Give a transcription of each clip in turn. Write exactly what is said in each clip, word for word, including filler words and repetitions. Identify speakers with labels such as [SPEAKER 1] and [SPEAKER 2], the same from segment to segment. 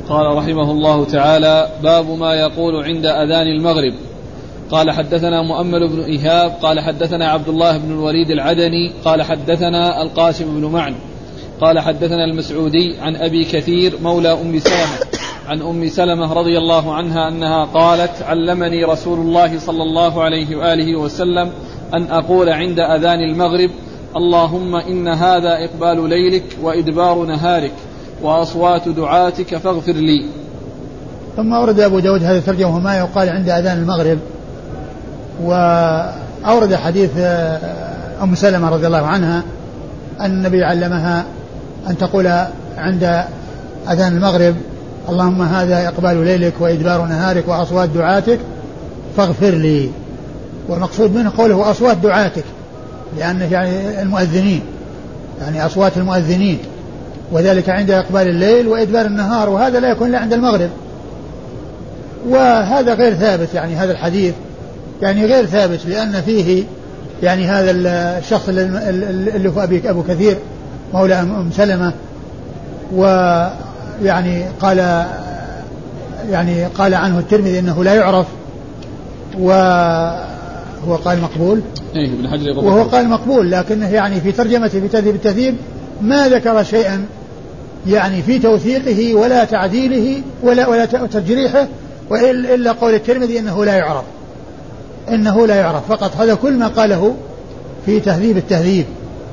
[SPEAKER 1] قال رحمه الله تعالى: باب ما يقول عند أذان المغرب. قال حدثنا مؤمل بن إيهاب قال حدثنا عبد الله بن الوليد العدني قال حدثنا القاسم بن معن قال حدثنا المسعودي عن أبي كثير مولى أم سلمة عن أم سلمة رضي الله عنها أنها قالت: علمني رسول الله صلى الله عليه وآله وسلم أن أقول عند أذان المغرب: اللهم إن هذا إقبال ليلك وإدبار نهارك وأصوات دعاتك فاغفر لي.
[SPEAKER 2] ثم أورد أبو داود هذا الترجمة ما يقال عند أذان المغرب، وأورد حديث أم سلمة رضي الله عنها أن النبي علمها أن تقول عند أذان المغرب: اللهم هذا إقبال ليلك وإدبار نهارك وأصوات دعاتك فاغفر لي. والمقصود منه قوله أصوات دعاتك، لأنه يعني المؤذنين، يعني أصوات المؤذنين، وذلك عند إقبال الليل وإدبار النهار، وهذا لا يكون إلا عند المغرب. وهذا غير ثابت، يعني هذا الحديث يعني غير ثابت، لأن فيه يعني هذا الشخص اللي هو أبي أبو كثير مولى أم سلمة، ويعني قال يعني قال عنه الترمذي إنه لا يعرف، وهو قال مقبول، وهو قال مقبول، لكنه يعني في ترجمته في تهذيب التهذيب ما ذكر شيئا يعني في توثيقه ولا تعديله ولا ولا تجريحه، إلا قول الترمذي إنه لا يعرف، إنه لا يعرف فقط. هذا كل ما قاله في تهذيب التهذيب،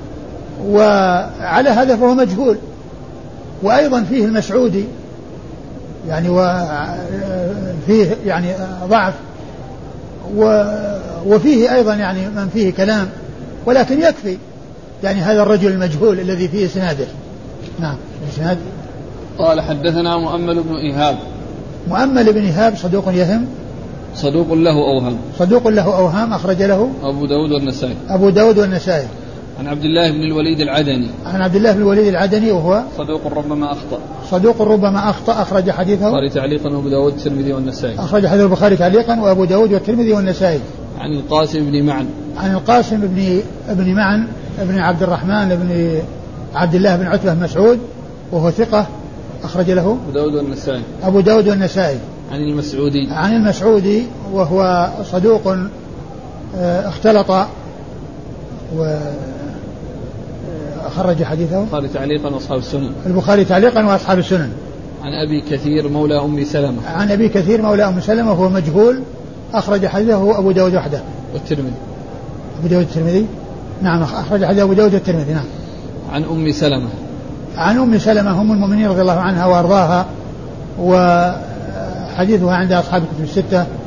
[SPEAKER 2] وعلى هذا فهو مجهول. وأيضا فيه المسعودي يعني وفيه يعني ضعف، وفيه أيضا يعني من فيه كلام، ولكن يكفي يعني هذا الرجل المجهول الذي فيه إسناده. نعم. إسناد.
[SPEAKER 1] قال حدثنا مؤمل بن إيهاب.
[SPEAKER 2] مؤمل بن إيهاب صدوق يهم،
[SPEAKER 1] صدوق له أوهام، صدوق
[SPEAKER 2] له أوهام أخرج له
[SPEAKER 1] أبو داود والنسائي.
[SPEAKER 2] أبو داود والنسائي.
[SPEAKER 1] عن عبد الله بن الوليد العدني.
[SPEAKER 2] عن عبد الله بن الوليد العدني وهو
[SPEAKER 1] صدوق ربما أخطأ.
[SPEAKER 2] صدوق ربما أخطأ أخرج حديثه
[SPEAKER 1] البخاري تعليقا وأبو داود والترمذي والنسائي.
[SPEAKER 2] أخرج حديث البخاري تعليقا وأبو داود والترمذي والنسائي.
[SPEAKER 1] عن القاسم بن معن.
[SPEAKER 2] عن القاسم بن ابن معن ابن عبد الرحمن بن عبد الله بن عتبة مسعود وهو ثقة أخرج له
[SPEAKER 1] أبو داود والنسائي.
[SPEAKER 2] أبو داود والنسائي.
[SPEAKER 1] عن المسعودي.
[SPEAKER 2] عن المسعودي وهو صدوق اختلط وخرج حديثه
[SPEAKER 1] البخاري تعليقا وأصحاب السنن.
[SPEAKER 2] البخاري تعليقا وأصحاب السنن.
[SPEAKER 1] عن أبي كثير مولى أم سلمة.
[SPEAKER 2] عن أبي كثير مولى أم سلمة وهو مجهول أخرج حديثه أبو داود وحده.
[SPEAKER 1] والترمذي.
[SPEAKER 2] أبو داود الترمذي. نعم أخرج حديث أبو داود الترمذي. نعم.
[SPEAKER 1] عن أم سلمة.
[SPEAKER 2] عن أم سلمة أم المؤمنين رضي الله عنها وأرضاها، وحديثها عند أصحاب الكتب الستة